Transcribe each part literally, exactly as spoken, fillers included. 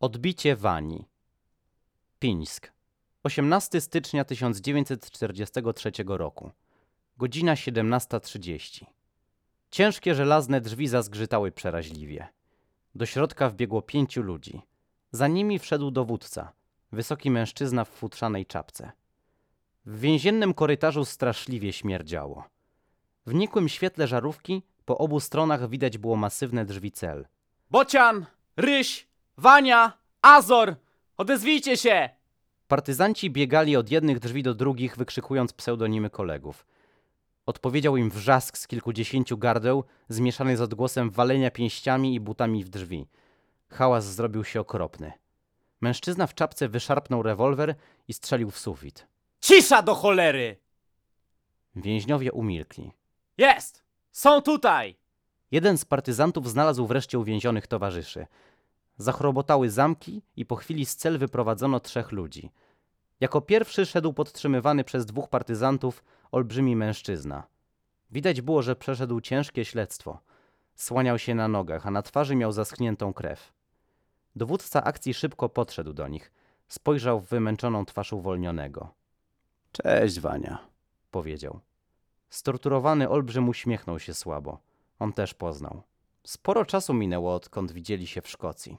Odbicie Wani. Pińsk. osiemnastego stycznia tysiąc dziewięćset czterdziestego trzeciego roku. Godzina siedemnasta trzydzieści. Ciężkie żelazne drzwi zazgrzytały przeraźliwie. Do środka wbiegło pięciu ludzi. Za nimi wszedł dowódca, wysoki mężczyzna w futrzanej czapce. W więziennym korytarzu straszliwie śmierdziało. W nikłym świetle żarówki po obu stronach widać było masywne drzwi cel. Bocian! Ryś! Wania! Azor! Odezwijcie się! Partyzanci biegali od jednych drzwi do drugich, wykrzykując pseudonimy kolegów. Odpowiedział im wrzask z kilkudziesięciu gardeł, zmieszany z odgłosem walenia pięściami i butami w drzwi. Hałas zrobił się okropny. Mężczyzna w czapce wyszarpnął rewolwer i strzelił w sufit. Cisza do cholery! Więźniowie umilkli. Jest! Są tutaj! Jeden z partyzantów znalazł wreszcie uwięzionych towarzyszy. Zachrobotały zamki i po chwili z cel wyprowadzono trzech ludzi. Jako pierwszy szedł podtrzymywany przez dwóch partyzantów olbrzymi mężczyzna. Widać było, że przeszedł ciężkie śledztwo. Słaniał się na nogach, a na twarzy miał zaschniętą krew. Dowódca akcji szybko podszedł do nich. Spojrzał w wymęczoną twarz uwolnionego. — Cześć, Wania — powiedział. Storturowany olbrzym uśmiechnął się słabo. On też poznał. Sporo czasu minęło, odkąd widzieli się w Szkocji.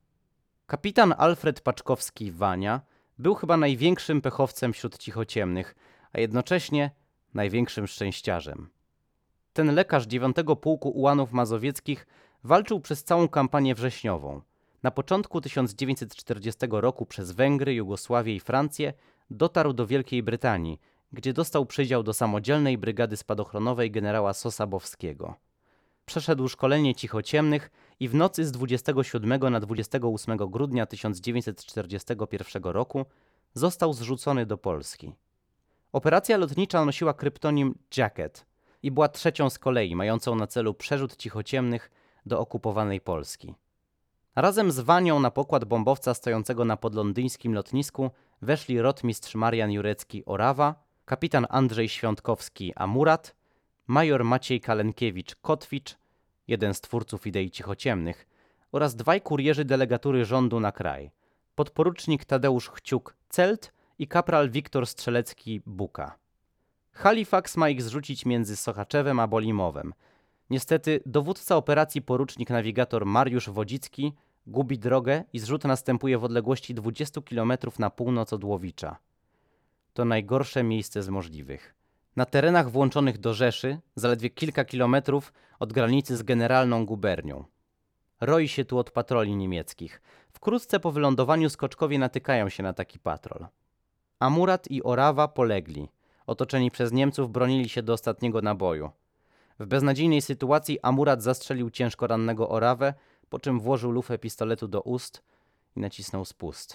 Kapitan Alfred Paczkowski Wania był chyba największym pechowcem wśród cichociemnych, a jednocześnie największym szczęściarzem. Ten lekarz dziewiątego Pułku Ułanów Mazowieckich walczył przez całą kampanię wrześniową. Na początku tysiąc dziewięćset czterdziestego roku przez Węgry, Jugosławię i Francję dotarł do Wielkiej Brytanii, gdzie dostał przydział do samodzielnej brygady spadochronowej generała Sosabowskiego. Przeszedł szkolenie cichociemnych i w nocy z dwudziestego siódmego na dwudziestego ósmego grudnia tysiąc dziewięćset czterdziestego pierwszego roku został zrzucony do Polski. Operacja lotnicza nosiła kryptonim Jacket i była trzecią z kolei, mającą na celu przerzut cichociemnych do okupowanej Polski. Razem z Wanią na pokład bombowca stojącego na podlondyńskim lotnisku weszli rotmistrz Marian Jurecki-Orawa, kapitan Andrzej Świątkowski-Amurat, major Maciej Kalenkiewicz-Kotwicz, jeden z twórców idei cichociemnych, oraz dwaj kurierzy delegatury rządu na kraj, podporucznik Tadeusz Chciuk-Celt i kapral Wiktor Strzelecki-Buka. Halifax ma ich zrzucić między Sochaczewem a Bolimowem. Niestety dowódca operacji porucznik nawigator Mariusz Wodzicki gubi drogę i zrzut następuje w odległości dwudziestu kilometrów na północ od Łowicza. To najgorsze miejsce z możliwych. Na terenach włączonych do Rzeszy, zaledwie kilka kilometrów od granicy z Generalną Gubernią. Roi się tu od patroli niemieckich. Wkrótce po wylądowaniu skoczkowie natykają się na taki patrol. Amurat i Orawa polegli. Otoczeni przez Niemców bronili się do ostatniego naboju. W beznadziejnej sytuacji Amurat zastrzelił ciężko rannego Orawę, po czym włożył lufę pistoletu do ust i nacisnął spust.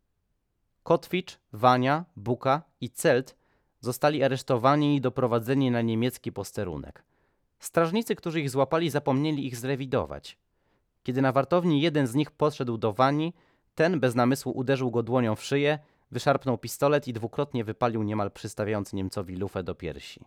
Kotwicz, Wania, Buka i Celt zostali aresztowani i doprowadzeni na niemiecki posterunek. Strażnicy, którzy ich złapali, zapomnieli ich zrewidować. Kiedy na wartowni jeden z nich podszedł do Wani, ten bez namysłu uderzył go dłonią w szyję, wyszarpnął pistolet i dwukrotnie wypalił, niemal przystawiając Niemcowi lufę do piersi.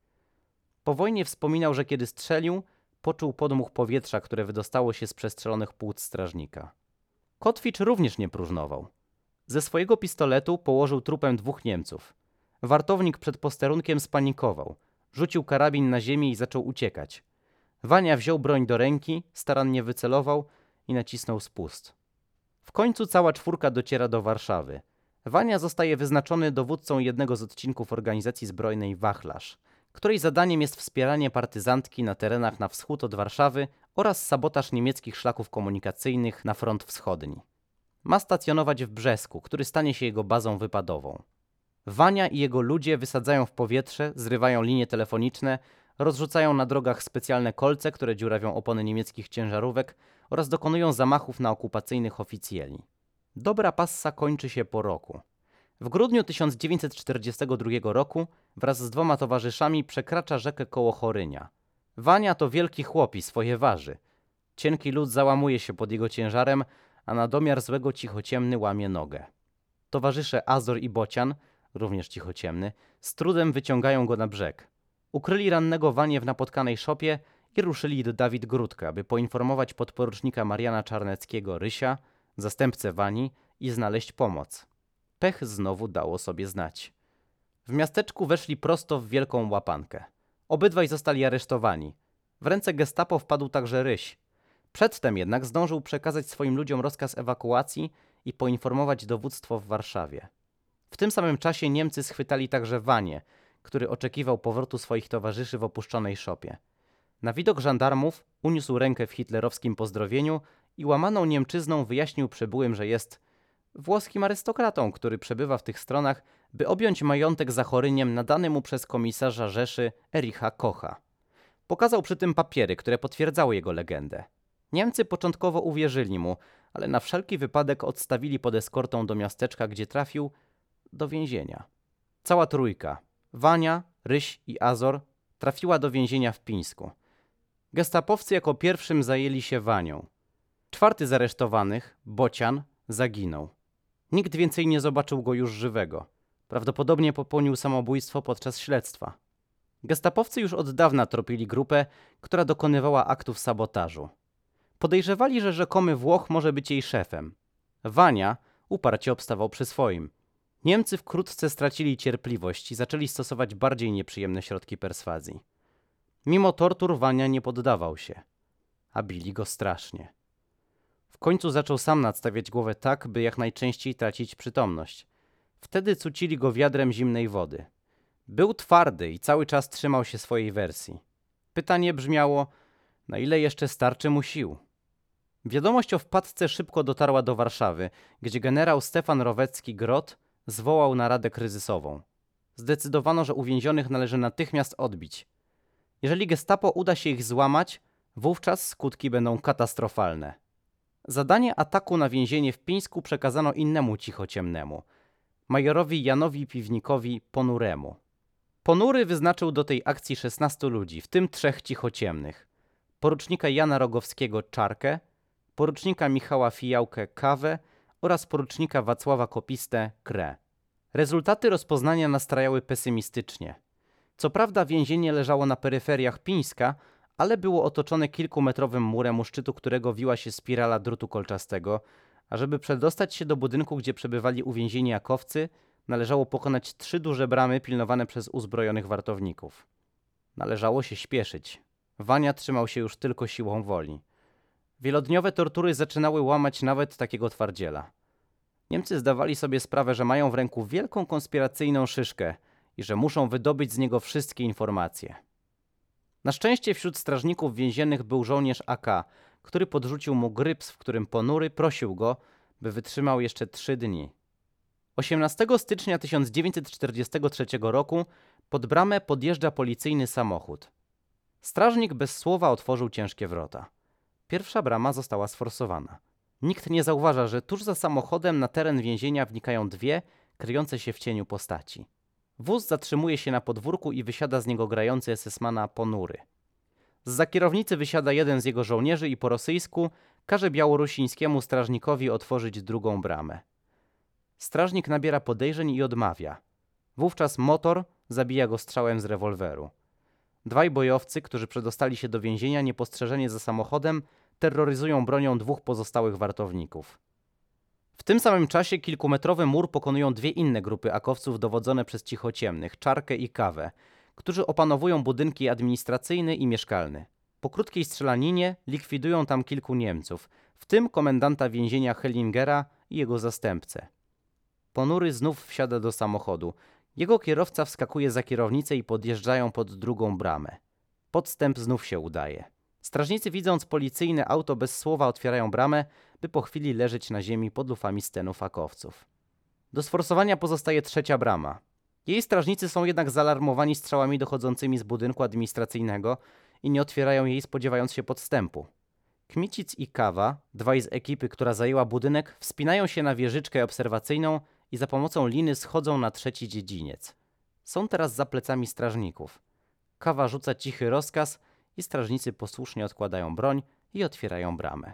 Po wojnie wspominał, że kiedy strzelił, poczuł podmuch powietrza, które wydostało się z przestrzelonych płuc strażnika. Kotwicz również nie próżnował. Ze swojego pistoletu położył trupem dwóch Niemców. Wartownik przed posterunkiem spanikował. Rzucił karabin na ziemię i zaczął uciekać. Wania wziął broń do ręki, starannie wycelował i nacisnął spust. W końcu cała czwórka dociera do Warszawy. Wania zostaje wyznaczony dowódcą jednego z odcinków organizacji zbrojnej Wachlarz, której zadaniem jest wspieranie partyzantki na terenach na wschód od Warszawy oraz sabotaż niemieckich szlaków komunikacyjnych na front wschodni. Ma stacjonować w Brzesku, który stanie się jego bazą wypadową. Wania i jego ludzie wysadzają w powietrze, zrywają linie telefoniczne, rozrzucają na drogach specjalne kolce, które dziurawią opony niemieckich ciężarówek oraz dokonują zamachów na okupacyjnych oficjeli. Dobra passa kończy się po roku. W grudniu tysiąc dziewięćset czterdziestego drugiego roku wraz z dwoma towarzyszami przekracza rzekę koło Chorynia. Wania to wielki chłop i swoje waży. Cienki lód załamuje się pod jego ciężarem, a na domiar złego cichociemny łamie nogę. Towarzysze Azor i Bocian, również cichociemny, z trudem wyciągają go na brzeg. Ukryli rannego Wanię w napotkanej szopie i ruszyli do Dawid Gródka, by poinformować podporucznika Mariana Czarneckiego Rysia, zastępcę Wani i znaleźć pomoc. Pech znowu dało sobie znać. W miasteczku weszli prosto w wielką łapankę. Obydwaj zostali aresztowani. W ręce gestapo wpadł także Ryś. Przedtem jednak zdążył przekazać swoim ludziom rozkaz ewakuacji i poinformować dowództwo w Warszawie. W tym samym czasie Niemcy schwytali także Wanię, który oczekiwał powrotu swoich towarzyszy w opuszczonej szopie. Na widok żandarmów uniósł rękę w hitlerowskim pozdrowieniu i łamaną niemczyzną wyjaśnił przybyłym, że jest włoskim arystokratą, który przebywa w tych stronach, by objąć majątek za Choryniem nadany mu przez komisarza Rzeszy Ericha Kocha. Pokazał przy tym papiery, które potwierdzały jego legendę. Niemcy początkowo uwierzyli mu, ale na wszelki wypadek odstawili pod eskortą do miasteczka, gdzie trafił do więzienia. Cała trójka, Wania, Ryś i Azor, trafiła do więzienia w Pińsku. Gestapowcy jako pierwszym zajęli się Wanią. Czwarty z aresztowanych, Bocian, zaginął. Nikt więcej nie zobaczył go już żywego. Prawdopodobnie popełnił samobójstwo podczas śledztwa. Gestapowcy już od dawna tropili grupę, która dokonywała aktów sabotażu. Podejrzewali, że rzekomy Włoch może być jej szefem. Wania uparcie obstawał przy swoim. Niemcy wkrótce stracili cierpliwość i zaczęli stosować bardziej nieprzyjemne środki perswazji. Mimo tortur Wania nie poddawał się, a bili go strasznie. W końcu zaczął sam nadstawiać głowę tak, by jak najczęściej tracić przytomność. Wtedy cucili go wiadrem zimnej wody. Był twardy i cały czas trzymał się swojej wersji. Pytanie brzmiało, na ile jeszcze starczy mu sił? Wiadomość o wpadce szybko dotarła do Warszawy, gdzie generał Stefan Rowecki-Grot zwołał naradę kryzysową. Zdecydowano, że uwięzionych należy natychmiast odbić. Jeżeli gestapo uda się ich złamać, wówczas skutki będą katastrofalne. Zadanie ataku na więzienie w Pińsku przekazano innemu cichociemnemu, majorowi Janowi Piwnikowi Ponuremu. Ponury wyznaczył do tej akcji szesnastu ludzi, w tym trzech cichociemnych. Porucznika Jana Rogowskiego Czarkę, porucznika Michała Fijałkę Kawę oraz porucznika Wacława Kopistę Krę. Rezultaty rozpoznania nastrajały pesymistycznie. Co prawda więzienie leżało na peryferiach Pińska, ale było otoczone kilkumetrowym murem, u szczytu którego wiła się spirala drutu kolczastego, a żeby przedostać się do budynku, gdzie przebywali uwięzieni akowcy, należało pokonać trzy duże bramy pilnowane przez uzbrojonych wartowników. Należało się śpieszyć. Wania trzymał się już tylko siłą woli. Wielodniowe tortury zaczynały łamać nawet takiego twardziela. Niemcy zdawali sobie sprawę, że mają w ręku wielką konspiracyjną szyszkę i że muszą wydobyć z niego wszystkie informacje. Na szczęście wśród strażników więziennych był żołnierz A K, który podrzucił mu gryps, w którym Ponury prosił go, by wytrzymał jeszcze trzy dni. osiemnastego stycznia tysiąc dziewięćset czterdziestego trzeciego roku pod bramę podjeżdża policyjny samochód. Strażnik bez słowa otworzył ciężkie wrota. Pierwsza brama została sforsowana. Nikt nie zauważa, że tuż za samochodem na teren więzienia wnikają dwie, kryjące się w cieniu postaci. Wóz zatrzymuje się na podwórku i wysiada z niego grający esesmana Ponury. Zza kierownicy wysiada jeden z jego żołnierzy i po rosyjsku każe białorusińskiemu strażnikowi otworzyć drugą bramę. Strażnik nabiera podejrzeń i odmawia. Wówczas motor zabija go strzałem z rewolweru. Dwaj bojowcy, którzy przedostali się do więzienia niepostrzeżenie za samochodem, terroryzują bronią dwóch pozostałych wartowników. W tym samym czasie kilkumetrowy mur pokonują dwie inne grupy akowców dowodzone przez cichociemnych, Czarkę i Kawę, którzy opanowują budynki administracyjny i mieszkalny. Po krótkiej strzelaninie likwidują tam kilku Niemców, w tym komendanta więzienia Hellingera i jego zastępcę. Ponury znów wsiada do samochodu. Jego kierowca wskakuje za kierownicę i podjeżdżają pod drugą bramę. Podstęp znów się udaje. Strażnicy, widząc policyjne auto, bez słowa otwierają bramę, by po chwili leżeć na ziemi pod lufami stenów akowców. Do sforsowania pozostaje trzecia brama. Jej strażnicy są jednak zaalarmowani strzałami dochodzącymi z budynku administracyjnego i nie otwierają jej, spodziewając się podstępu. Kmicic i Kawa, dwaj z ekipy, która zajęła budynek, wspinają się na wieżyczkę obserwacyjną i za pomocą liny schodzą na trzeci dziedziniec. Są teraz za plecami strażników. Kawa rzuca cichy rozkaz i strażnicy posłusznie odkładają broń i otwierają bramę.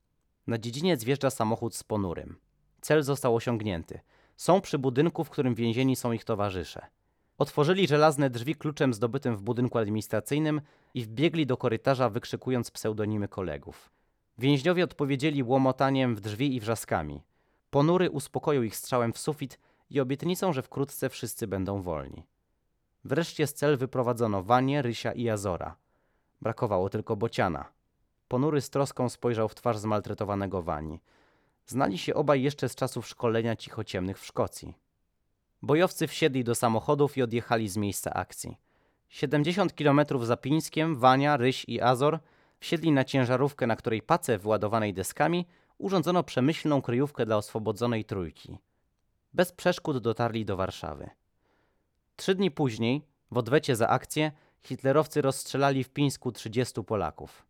Na dziedziniec wjeżdża samochód z Ponurym. Cel został osiągnięty. Są przy budynku, w którym więzieni są ich towarzysze. Otworzyli żelazne drzwi kluczem zdobytym w budynku administracyjnym i wbiegli do korytarza, wykrzykując pseudonimy kolegów. Więźniowie odpowiedzieli łomotaniem w drzwi i wrzaskami. Ponury uspokoił ich strzałem w sufit i obietnicą, że wkrótce wszyscy będą wolni. Wreszcie z cel wyprowadzono Wanię, Rysia i Azora. Brakowało tylko Bociana. Ponury z troską spojrzał w twarz zmaltretowanego Wani. Znali się obaj jeszcze z czasów szkolenia cichociemnych w Szkocji. Bojowcy wsiedli do samochodów i odjechali z miejsca akcji. siedemdziesiąt kilometrów za Pińskiem Wania, Ryś i Azor wsiedli na ciężarówkę, na której pace wyładowanej deskami urządzono przemyślną kryjówkę dla oswobodzonej trójki. Bez przeszkód dotarli do Warszawy. Trzy dni później, w odwecie za akcję, hitlerowcy rozstrzelali w Pińsku trzydziestu Polaków.